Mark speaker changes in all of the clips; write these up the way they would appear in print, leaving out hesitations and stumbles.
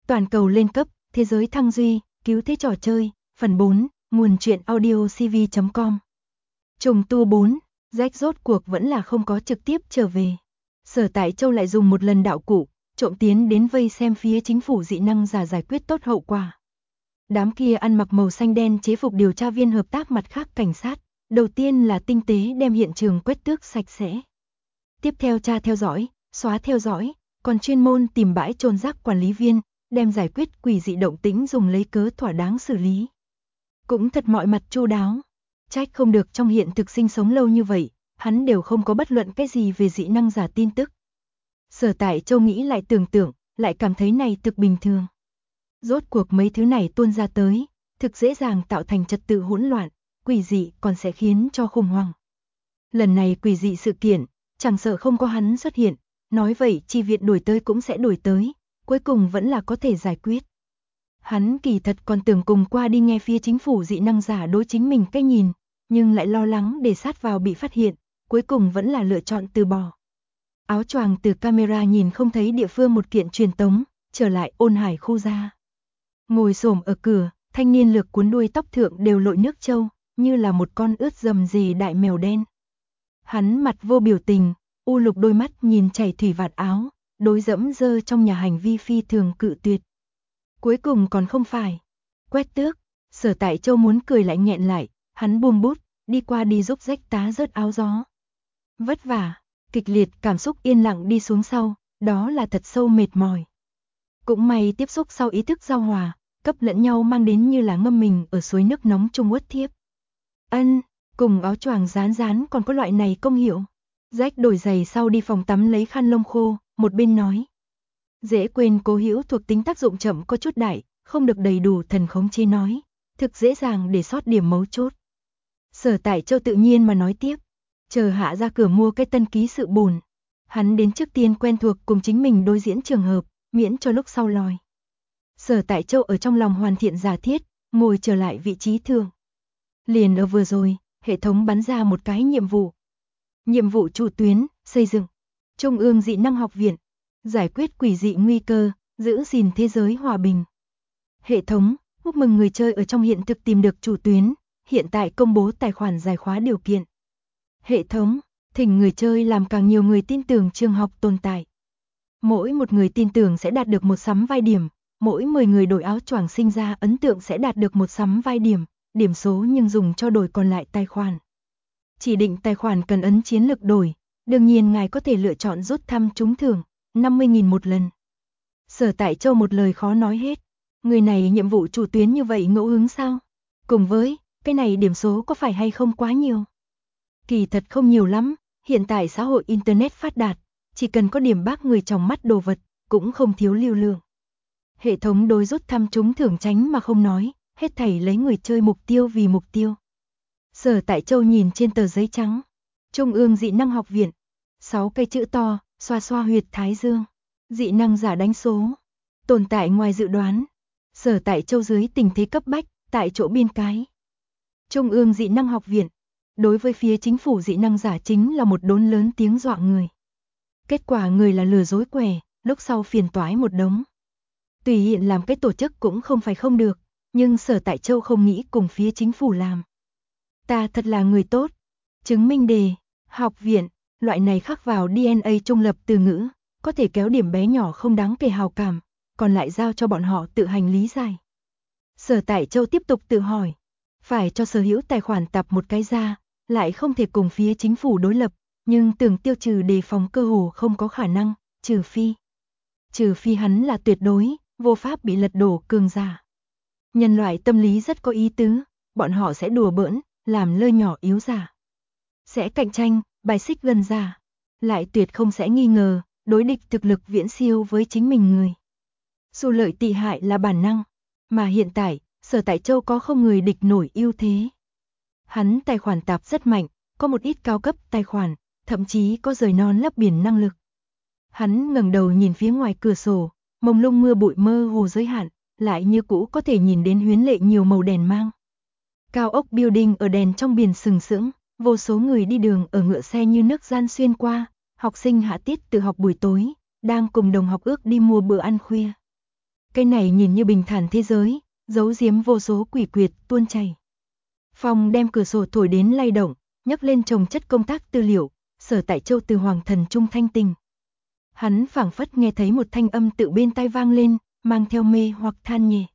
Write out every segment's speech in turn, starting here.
Speaker 1: Toàn cầu lên cấp, thế giới thăng duy, cứu thế trò chơi, phần 4, nguồn truyện audiocv.com. Trùng tu 4, Jack rốt cuộc vẫn là không có trực tiếp trở về. Sở Tại Châu lại dùng một lần đạo cụ, trộm tiến đến vây xem phía chính phủ dị năng giả giải quyết tốt hậu quả. Đám kia ăn mặc màu xanh đen chế phục điều tra viên hợp tác mặt khác cảnh sát, đầu tiên là tinh tế đem hiện trường quét tước sạch sẽ. Tiếp theo tra theo dõi, xóa theo dõi, còn chuyên môn tìm bãi chôn rác quản lý viên, đem giải quyết quỷ dị động tĩnh dùng lấy cớ thỏa đáng xử lý. Cũng thật mọi mặt chu đáo. Trách không được trong hiện thực sinh sống lâu như vậy, hắn đều không có bất luận cái gì về dị năng giả tin tức. Sở Tại Châu nghĩ lại tưởng tượng, lại cảm thấy này thực bình thường. Rốt cuộc mấy thứ này tuôn ra tới, thực dễ dàng tạo thành trật tự hỗn loạn, quỷ dị còn sẽ khiến cho khủng hoảng. Lần này quỷ dị sự kiện, chẳng sợ không có hắn xuất hiện, nói vậy chi viện đuổi tới cũng sẽ đuổi tới, cuối cùng vẫn là có thể giải quyết. Hắn kỳ thật còn tưởng cùng qua đi nghe phía chính phủ dị năng giả đối chính mình cách nhìn, nhưng lại lo lắng để sát vào bị phát hiện, cuối cùng vẫn là lựa chọn từ bỏ. Áo choàng từ camera nhìn không thấy địa phương một kiện truyền tống, trở lại Ôn Hải khu ra. Ngồi xổm ở cửa, thanh niên lược cuốn đuôi tóc thượng đều lội nước trâu, như là một con ướt rầm rề đại mèo đen. Hắn mặt vô biểu tình, u lục đôi mắt nhìn chảy thủy vạt áo, đối dẫm dơ trong nhà hành vi phi thường cự tuyệt. Cuối cùng còn không phải. Quét tước, Sở Tại Châu muốn cười lại nghẹn lại, hắn buông bút, đi qua đi giúp rách tá rớt áo gió. Vất vả, kịch liệt cảm xúc yên lặng đi xuống sau, đó là thật sâu mệt mỏi. Cũng may tiếp xúc sau ý thức giao hòa, cấp lẫn nhau mang đến như là ngâm mình ở suối nước nóng chung uất thiếp. Cùng áo choàng dán dán còn có loại này công hiệu. Jack đổi giày sau đi phòng tắm lấy khăn lông khô, một bên nói. Dễ quên cố hữu thuộc tính tác dụng chậm có chút đại, không được đầy đủ thần khống chế nói, thực dễ dàng để sót điểm mấu chốt. Sở Tại Châu tự nhiên mà nói tiếp, chờ hạ ra cửa mua cái tân ký sự bùn. Hắn đến trước tiên quen thuộc cùng chính mình đối diễn trường hợp, miễn cho lúc sau lòi. Sở Tại Châu ở trong lòng hoàn thiện giả thiết, ngồi trở lại vị trí thường. Liền ở vừa rồi, hệ thống bắn ra một cái nhiệm vụ. Nhiệm vụ chủ tuyến, xây dựng Trung ương dị năng học viện, giải quyết quỷ dị nguy cơ, giữ gìn thế giới hòa bình. Hệ thống, chúc mừng người chơi ở trong hiện thực tìm được chủ tuyến, hiện tại công bố tài khoản giải khóa điều kiện. Hệ thống, thỉnh người chơi làm càng nhiều người tin tưởng trường học tồn tại. Mỗi một người tin tưởng sẽ đạt được một sắm vai điểm, mỗi 10 người đổi áo choàng sinh ra ấn tượng sẽ đạt được một sắm vai điểm, điểm số nhưng dùng cho đổi còn lại tài khoản. Chỉ định tài khoản cần ấn chiến lược đổi, đương nhiên ngài có thể lựa chọn rút thăm trúng thưởng, 50.000 một lần. Sở Tại Châu một lời khó nói hết, người này nhiệm vụ chủ tuyến như vậy ngẫu hứng sao? Cùng với, cái này điểm số có phải hay không quá nhiều? Kỳ thật không nhiều lắm, hiện tại xã hội Internet phát đạt, chỉ cần có điểm bác người trong mắt đồ vật, cũng không thiếu lưu lượng. Hệ thống đối rút thăm trúng thưởng tránh mà không nói, hết thảy lấy người chơi mục tiêu vì mục tiêu. Sở Tại Châu nhìn trên tờ giấy trắng, Trung ương dị năng học viện, 6 cây chữ to, xoa xoa huyệt thái dương, dị năng giả đánh số, tồn tại ngoài dự đoán. Sở Tại Châu dưới tình thế cấp bách, tại chỗ biên cái. Trung ương dị năng học viện, đối với phía chính phủ dị năng giả chính là một đốn lớn tiếng dọa người. Kết quả người là lừa dối quẻ, lúc sau phiền toái một đống. Tùy hiện làm cái tổ chức cũng không phải không được, nhưng Sở Tại Châu không nghĩ cùng phía chính phủ làm. Ta thật là người tốt. Chứng minh đề, học viện, loại này khắc vào DNA trung lập từ ngữ, có thể kéo điểm bé nhỏ không đáng kể hào cảm, còn lại giao cho bọn họ tự hành lý giải. Sở Tại Châu tiếp tục tự hỏi, phải cho sở hữu tài khoản tập một cái ra, lại không thể cùng phía chính phủ đối lập, nhưng tưởng tiêu trừ đề phòng cơ hồ không có khả năng, trừ phi hắn là tuyệt đối, vô pháp bị lật đổ cường giả. Nhân loại tâm lý rất có ý tứ, bọn họ sẽ đùa bỡn, làm lơ nhỏ yếu giả. Sẽ cạnh tranh, bài xích gần giả, lại tuyệt không sẽ nghi ngờ, đối địch thực lực viễn siêu với chính mình người. Xu lợi tị hại là bản năng, mà hiện tại, Sở Tại Châu có không người địch nổi ưu thế. Hắn tài khoản tạp rất mạnh, có một ít cao cấp tài khoản, thậm chí có rời non lấp biển năng lực. Hắn ngẩng đầu nhìn phía ngoài cửa sổ, mông lung mưa bụi mơ hồ giới hạn, lại như cũ có thể nhìn đến huyến lệ nhiều màu đèn mang. Cao ốc building ở đèn trong biển sừng sững, vô số người đi đường ở ngựa xe như nước gian xuyên qua, học sinh hạ tiết tự học buổi tối, đang cùng đồng học ước đi mua bữa ăn khuya. Cái này nhìn như bình thản thế giới, giấu giếm vô số quỷ quyệt tuôn chảy. Phong đem cửa sổ thổi đến lay động, nhấc lên chồng chất công tác tư liệu, Sở Tại Châu từ Hoàng Thần Trung thanh tình. Hắn phảng phất nghe thấy một thanh âm tự bên tai vang lên, mang theo mê hoặc than nhẹ.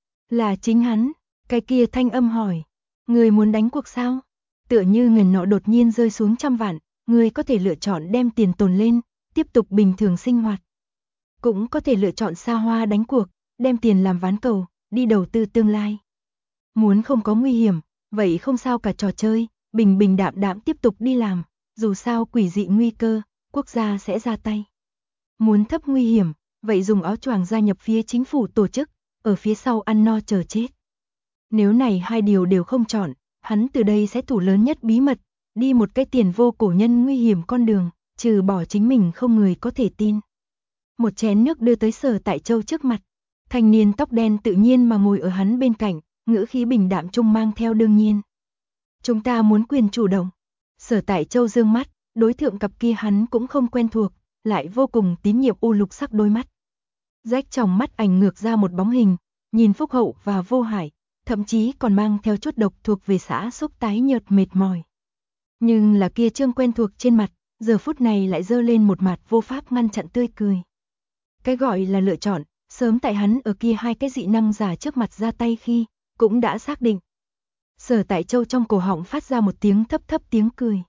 Speaker 1: Là chính hắn, cái kia thanh âm hỏi, người muốn đánh cuộc sao? Tựa như ngần nọ đột nhiên rơi xuống 100 vạn, người có thể lựa chọn đem tiền tồn lên, tiếp tục bình thường sinh hoạt. Cũng có thể lựa chọn xa hoa đánh cuộc, đem tiền làm ván cầu, đi đầu tư tương lai. Muốn không có nguy hiểm, vậy không sao cả trò chơi, bình bình đạm đạm tiếp tục đi làm, dù sao quỷ dị nguy cơ, quốc gia sẽ ra tay. Muốn thấp nguy hiểm, vậy dùng áo choàng gia nhập phía chính phủ tổ chức, ở phía sau ăn no chờ chết. Nếu này hai điều đều không chọn, hắn từ đây sẽ thủ lớn nhất bí mật, đi một cái tiền vô cổ nhân nguy hiểm con đường, trừ bỏ chính mình không người có thể tin. Một chén nước đưa tới Sở Tại Châu trước mặt, thanh niên tóc đen tự nhiên mà ngồi ở hắn bên cạnh, ngữ khí bình đạm trung mang theo đương nhiên. Chúng ta muốn quyền chủ động. Sở Tại Châu dương mắt, đối thượng cặp kia hắn cũng không quen thuộc, lại vô cùng tín nhiệm u lục sắc đôi mắt. Rách trong mắt ảnh ngược ra một bóng hình, nhìn phúc hậu và vô hại, thậm chí còn mang theo chút độc thuộc về xã xúc tái nhợt mệt mỏi. Nhưng là kia trương quen thuộc trên mặt, giờ phút này lại dơ lên một mặt vô pháp ngăn chặn tươi cười. Cái gọi là lựa chọn, sớm tại hắn ở kia hai cái dị năng giả trước mặt ra tay khi, cũng đã xác định. Sở Tại Châu trong cổ họng phát ra một tiếng thấp thấp tiếng cười.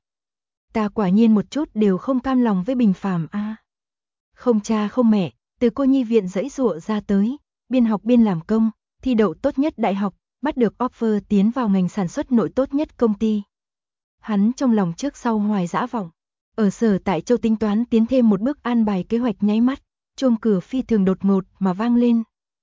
Speaker 1: Ta quả nhiên một chút đều không cam lòng với bình phàm a. Không cha không mẹ, từ cô nhi viện dãy dụa ra tới, biên học biên làm công, thi đậu tốt nhất đại học, bắt được offer tiến vào ngành sản xuất nội tốt nhất công ty. Hắn trong lòng trước sau hoài dã vọng, ở Sở Tại Châu tính toán tiến thêm một bước an bài kế hoạch nháy mắt, chuông cửa phi thường đột ngột mà vang lên.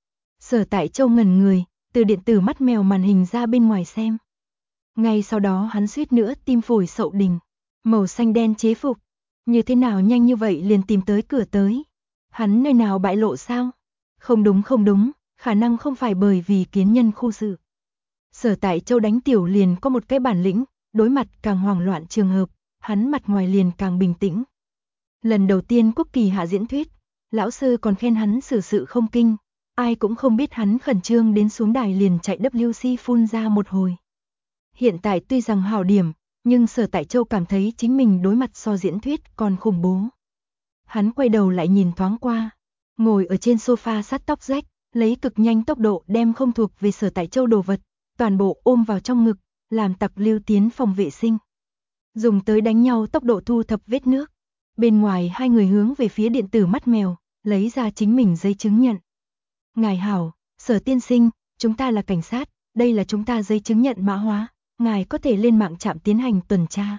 Speaker 1: Sở Tại Châu ngẩn người, từ điện tử mắt mèo màn hình ra bên ngoài xem. Ngay sau đó hắn suýt nữa tim phổi sậu đình, màu xanh đen chế phục, như thế nào nhanh như vậy liền tìm tới cửa tới. Hắn nơi nào bại lộ sao? Không đúng, khả năng không phải bởi vì kiến nhân khu sự. Sở Tại Châu đánh tiểu liền có một cái bản lĩnh, đối mặt càng hoảng loạn trường hợp, hắn mặt ngoài liền càng bình tĩnh. Lần đầu tiên Quốc Kỳ hạ diễn thuyết, lão sư còn khen hắn xử sự không kinh, ai cũng không biết hắn khẩn trương đến xuống đài liền chạy WC phun ra một hồi. Hiện tại tuy rằng hảo điểm, nhưng Sở Tại Châu cảm thấy chính mình đối mặt so diễn thuyết còn khủng bố. Hắn quay đầu lại nhìn thoáng qua, ngồi ở trên sofa sắt tóc rách, lấy cực nhanh tốc độ đem không thuộc về Sở Tại Châu đồ vật, toàn bộ ôm vào trong ngực, làm tặc lưu tiến phòng vệ sinh. Dùng tới đánh nhau tốc độ thu thập vết nước. Bên ngoài hai người hướng về phía điện tử mắt mèo, lấy ra chính mình giấy chứng nhận. Ngài hảo, Sở tiên sinh, chúng ta là cảnh sát, đây là chúng ta giấy chứng nhận mã hóa, ngài có thể lên mạng trạm tiến hành tuần tra.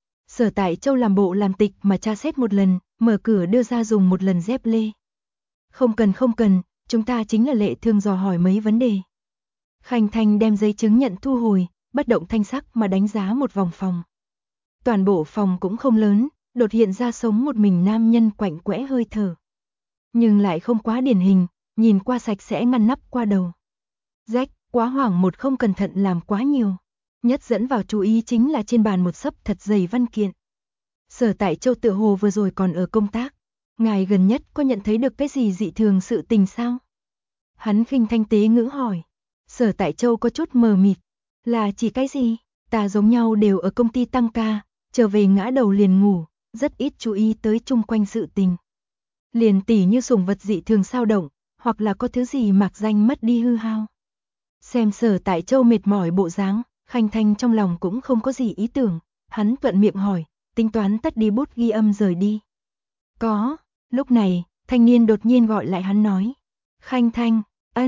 Speaker 1: Sở Tại Châu làm bộ làm tịch mà tra xét một lần, mở cửa đưa ra dùng một lần dép lê. Không cần, chúng ta chính là lệ thường dò hỏi mấy vấn đề. Khanh Thanh đem giấy chứng nhận thu hồi, bất động thanh sắc mà đánh giá một vòng phòng. Toàn bộ phòng cũng không lớn, đột hiện ra sống một mình nam nhân quạnh quẽ hơi thở. Nhưng lại không quá điển hình, nhìn qua sạch sẽ ngăn nắp qua đầu. Rách, quá hoảng một không cẩn thận làm quá nhiều. Nhất dẫn vào chú ý chính là trên bàn một xấp thật dày văn kiện. Sở Tại Châu tựa hồ vừa rồi còn ở công tác. Ngài gần nhất có nhận thấy được cái gì dị thường sự tình sao? Hắn khinh thanh tế ngữ hỏi. Sở Tại Châu có chút mờ mịt. Là chỉ cái gì? Ta giống nhau đều ở công ty tăng ca, trở về ngã đầu liền ngủ, rất ít chú ý tới chung quanh sự tình. Liền tỉ như sủng vật dị thường sao động, hoặc là có thứ gì mạc danh mất đi hư hao. Xem Sở Tại Châu mệt mỏi bộ dáng, Khanh Thanh trong lòng cũng không có gì ý tưởng, hắn thuận miệng hỏi, tính toán tắt đi bút ghi âm rời đi. Có, lúc này, thanh niên đột nhiên gọi lại hắn nói. Khanh Thanh,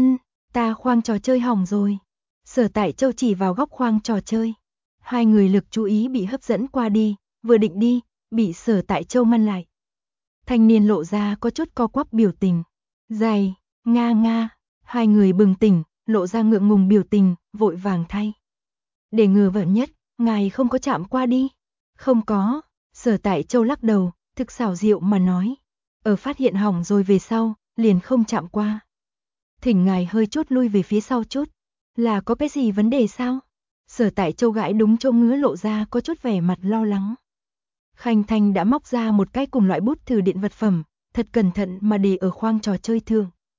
Speaker 1: ta khoang trò chơi hỏng rồi. Sở Tại Châu chỉ vào góc khoang trò chơi. Hai người lực chú ý bị hấp dẫn qua đi, vừa định đi, bị Sở Tại Châu ngăn lại. Thanh niên lộ ra có chút co quắp biểu tình. Dài, nga, hai người bừng tỉnh, lộ ra ngượng ngùng biểu tình, vội vàng thay. Để ngừa vẩn nhất, ngài không có chạm qua đi. Không có, Sở Tại Châu lắc đầu, thực xảo diệu mà nói. Ở phát hiện hỏng rồi về sau, liền không chạm qua. Thỉnh ngài hơi chút lui về phía sau chút. Là có cái gì vấn đề sao? Sở Tại Châu gãi đúng chỗ ngứa lộ ra có chút vẻ mặt lo lắng. Khanh Thanh đã móc ra một cái cùng loại bút thử điện vật phẩm, thật cẩn thận mà để ở khoang trò chơi thượng.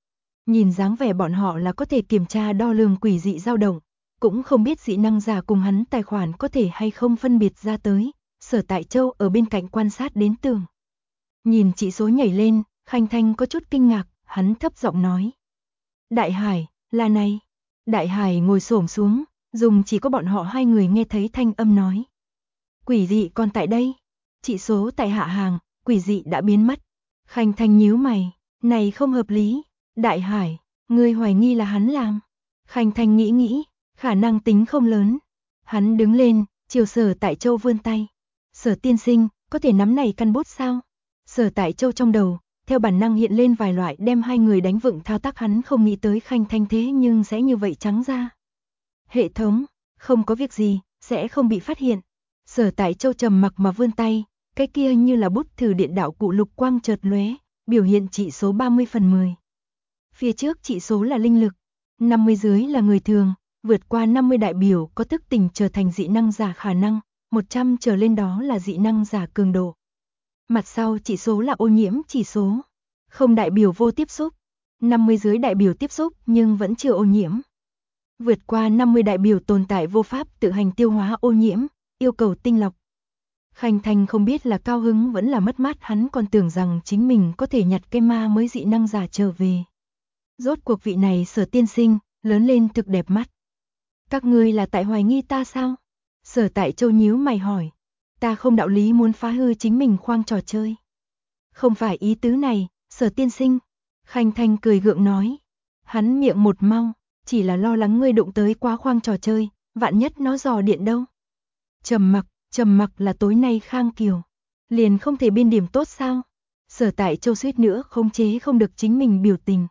Speaker 1: Nhìn dáng vẻ bọn họ là có thể kiểm tra đo lường quỷ dị dao động, cũng không biết dị năng giả cùng hắn tài khoản có thể hay không phân biệt ra tới. Sở Tại Châu ở bên cạnh quan sát đến tường. Nhìn chỉ số nhảy lên, Khanh Thanh có chút kinh ngạc, hắn thấp giọng nói. Đại Hải, là này. Đại Hải ngồi xổm xuống, dùng chỉ có bọn họ hai người nghe thấy thanh âm nói. Quỷ dị còn tại đây. Chỉ số tại hạ hàng, quỷ dị đã biến mất. Khanh Thanh nhíu mày, này không hợp lý. Đại Hải, ngươi hoài nghi là hắn làm. Khanh Thanh nghĩ, khả năng tính không lớn. Hắn đứng lên, chiều Sở Tại Châu vươn tay. Sở tiên sinh, có thể nắm này căn bút sao? Sở Tại Châu trong đầu, theo bản năng hiện lên vài loại đem hai người đánh vựng thao tác, hắn không nghĩ tới Khanh Thanh thế nhưng sẽ như vậy trắng ra. Hệ thống, không có việc gì, sẽ không bị phát hiện. Sở Tại Châu trầm mặc mà vươn tay, cái kia như là bút thử điện đạo cụ lục quang chợt lóe, biểu hiện chỉ số 30/10. Phía trước chỉ số là linh lực, 50 dưới là người thường, vượt qua 50 đại biểu có thức tỉnh trở thành dị năng giả khả năng, 100 trở lên đó là dị năng giả cường độ. Mặt sau chỉ số là ô nhiễm chỉ số, không đại biểu vô tiếp xúc, 50 dưới đại biểu tiếp xúc nhưng vẫn chưa ô nhiễm. Vượt qua 50 đại biểu tồn tại vô pháp tự hành tiêu hóa ô nhiễm, yêu cầu tinh lọc. Khanh Thanh không biết là cao hứng vẫn là mất mát, hắn còn tưởng rằng chính mình có thể nhặt cái ma mới dị năng giả trở về. Rốt cuộc vị này Sở tiên sinh, lớn lên thực đẹp mắt. Các ngươi là tại hoài nghi ta sao? Sở Tại Châu nhíu mày hỏi. Ta không đạo lý muốn phá hư chính mình khoang trò chơi. Không phải ý tứ này, Sở tiên sinh. Khanh Thanh cười gượng nói. Hắn miệng một mau, chỉ là lo lắng ngươi đụng tới quá khoang trò chơi, vạn nhất nó dò điện đâu. Trầm mặc là tối nay Khang Kiều. Liền không thể biên điểm tốt sao? Sở Tại Châu suýt nữa khống chế không được chính mình biểu tình.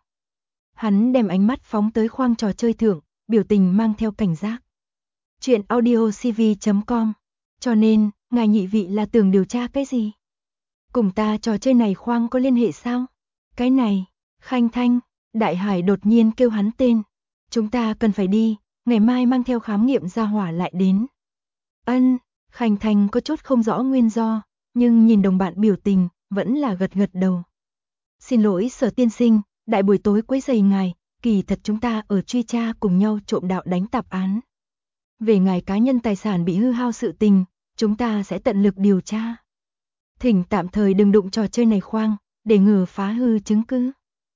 Speaker 1: Hắn đem ánh mắt phóng tới khoang trò chơi thượng, biểu tình mang theo cảnh giác. Chuyện audiocv.com. Cho nên, ngài nhị vị là tưởng điều tra cái gì? Cùng ta trò chơi này khoang có liên hệ sao? Cái này, Khanh Thanh, Đại Hải đột nhiên kêu hắn tên. Chúng ta cần phải đi, ngày mai mang theo khám nghiệm ra hỏa lại đến. Ân, Khanh Thanh có chút không rõ nguyên do, nhưng nhìn đồng bạn biểu tình, vẫn là gật gật đầu. Xin lỗi Sở tiên sinh, đại buổi tối quấy rầy ngài, kỳ thật chúng ta ở truy tra cùng nhau trộm đạo đánh tạp án. Về ngài cá nhân tài sản bị hư hao sự tình, chúng ta sẽ tận lực điều tra. Thỉnh tạm thời đừng đụng trò chơi này khoang, để ngừa phá hư chứng cứ.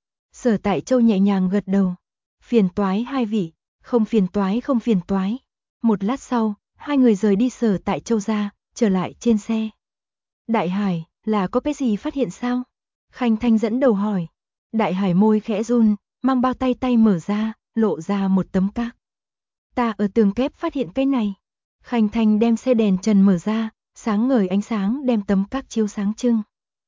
Speaker 1: Sở Tại Châu nhẹ nhàng gật đầu. Phiền toái hai vị, không phiền toái. Một lát sau, hai người rời đi Sở Tại Châu ra, trở lại trên xe. Đại Hải, là có cái gì phát hiện sao? Khanh Thanh dẫn đầu hỏi. Đại Hải môi khẽ run, mang bao tay mở ra, lộ ra một tấm các. Ta ở tường kép phát hiện cái này. Khanh Thanh đem xe đèn trần mở ra, sáng ngời ánh sáng đem tấm các chiếu sáng trưng.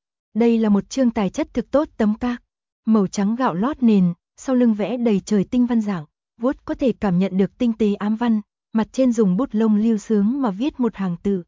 Speaker 1: Đây là một chương tài chất thực tốt tấm các, màu trắng gạo lót nền, sau lưng vẽ đầy trời tinh văn dạng, vuốt có thể cảm nhận được tinh tế ám văn, mặt trên dùng bút lông lưu sướng mà viết một hàng từ.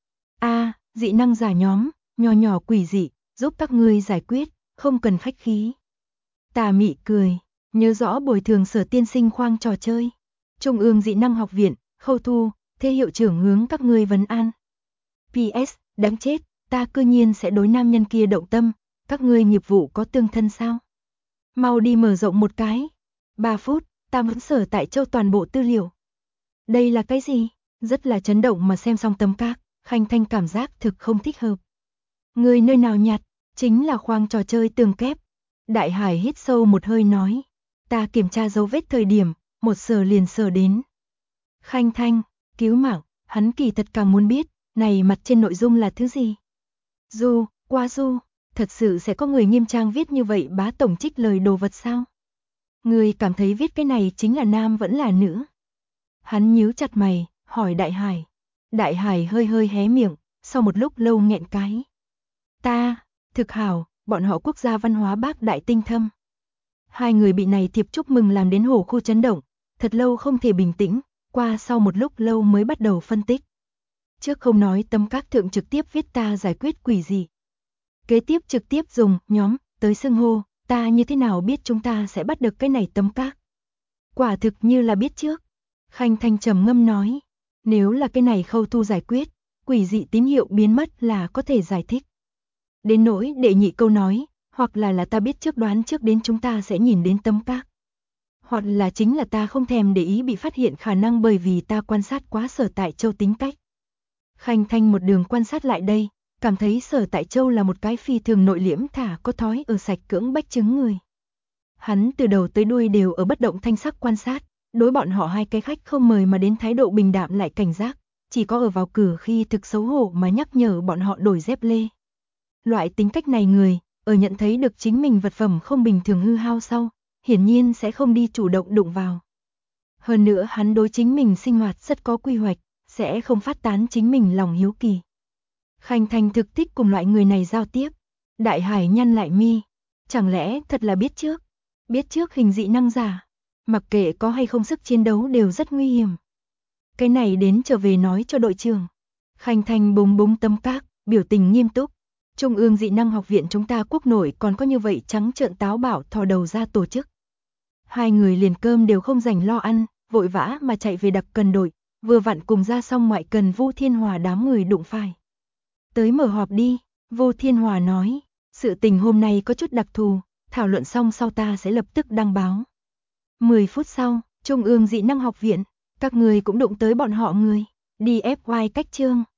Speaker 1: Dị năng giả nhóm, nho nhỏ quỷ dị, giúp các ngươi giải quyết, không cần khách khí. Tà Mị cười, nhớ rõ bồi thường Sở tiên sinh khoang trò chơi. Trung ương dị năng học viện, Khâu Thu, Thế hiệu trưởng hướng các ngươi vấn an. PS, đáng chết, ta cư nhiên sẽ đối nam nhân kia động tâm, các ngươi nghiệp vụ có tương thân sao? Mau đi mở rộng một cái. 3 phút, ta vẫn Sở Tại Châu toàn bộ tư liệu. Đây là cái gì? Rất là chấn động mà xem xong tấm các, Khanh Thanh cảm giác thực không thích hợp. Ngươi nơi nào nhặt? Chính là khoang trò chơi tường kép. Đại Hải hít sâu một hơi nói. Ta kiểm tra dấu vết thời điểm, một sờ liền sờ đến. Khanh Thanh, cứu mạng, hắn kỳ thật càng muốn biết, này mặt trên nội dung là thứ gì? Du, thật sự sẽ có người nghiêm trang viết như vậy bá tổng trích lời đồ vật sao? Người cảm thấy viết cái này chính là nam vẫn là nữ? Hắn nhíu chặt mày, hỏi Đại Hải. Đại Hải hơi hé miệng, sau một lúc lâu nghẹn cái. Thực hảo, bọn họ quốc gia văn hóa bác đại tinh thâm. Hai người bị này thiệp chúc mừng làm đến hổ khu chấn động, thật lâu không thể bình tĩnh, qua sau một lúc lâu mới bắt đầu phân tích. Trước không nói tấm các thượng trực tiếp viết ta giải quyết quỷ gì. Kế tiếp trực tiếp dùng nhóm tới xưng hô, ta như thế nào biết chúng ta sẽ bắt được cái này tấm các. Quả thực như là biết trước. Khanh Thanh trầm ngâm nói, nếu là cái này Khâu Thu giải quyết, quỷ dị tín hiệu biến mất là có thể giải thích. Đến nỗi đệ nhị câu nói, Hoặc là ta biết trước đoán trước đến chúng ta sẽ nhìn đến tấm các. Hoặc là chính là ta không thèm để ý bị phát hiện khả năng bởi vì ta quan sát quá Sở Tại Châu tính cách. Khanh Thanh một đường quan sát lại đây, cảm thấy Sở Tại Châu là một cái phi thường nội liễm thả có thói ở sạch cưỡng bách chứng người. Hắn từ đầu tới đuôi đều ở bất động thanh sắc quan sát, đối bọn họ hai cái khách không mời mà đến thái độ bình đạm lại cảnh giác, chỉ có ở vào cửa khi thực xấu hổ mà nhắc nhở bọn họ đổi dép lê. Loại tính cách này người, ở nhận thấy được chính mình vật phẩm không bình thường hư hao sau, hiển nhiên sẽ không đi chủ động đụng vào. Hơn nữa hắn đối chính mình sinh hoạt rất có quy hoạch, sẽ không phát tán chính mình lòng hiếu kỳ. Khanh Thanh thực thích cùng loại người này giao tiếp. Đại Hải nhăn lại mi, chẳng lẽ thật là biết trước hình dị năng giả, mặc kệ có hay không sức chiến đấu đều rất nguy hiểm. Cái này đến trở về nói cho đội trưởng. Khanh Thanh búng búng tấm các, biểu tình nghiêm túc. Trung ương dị năng học viện chúng ta quốc nội còn có như vậy trắng trợn táo bạo thò đầu ra tổ chức. Hai người liền cơm đều không dành lo ăn, vội vã mà chạy về đặc cần đội, vừa vặn cùng ra xong ngoại cần Vu Thiên Hòa đám người đụng phải. Tới mở họp đi, Vu Thiên Hòa nói, sự tình hôm nay có chút đặc thù, thảo luận xong sau ta sẽ lập tức đăng báo. 10 phút sau, Trung ương dị năng học viện, các người cũng đụng tới bọn họ người, đi FY cách chương.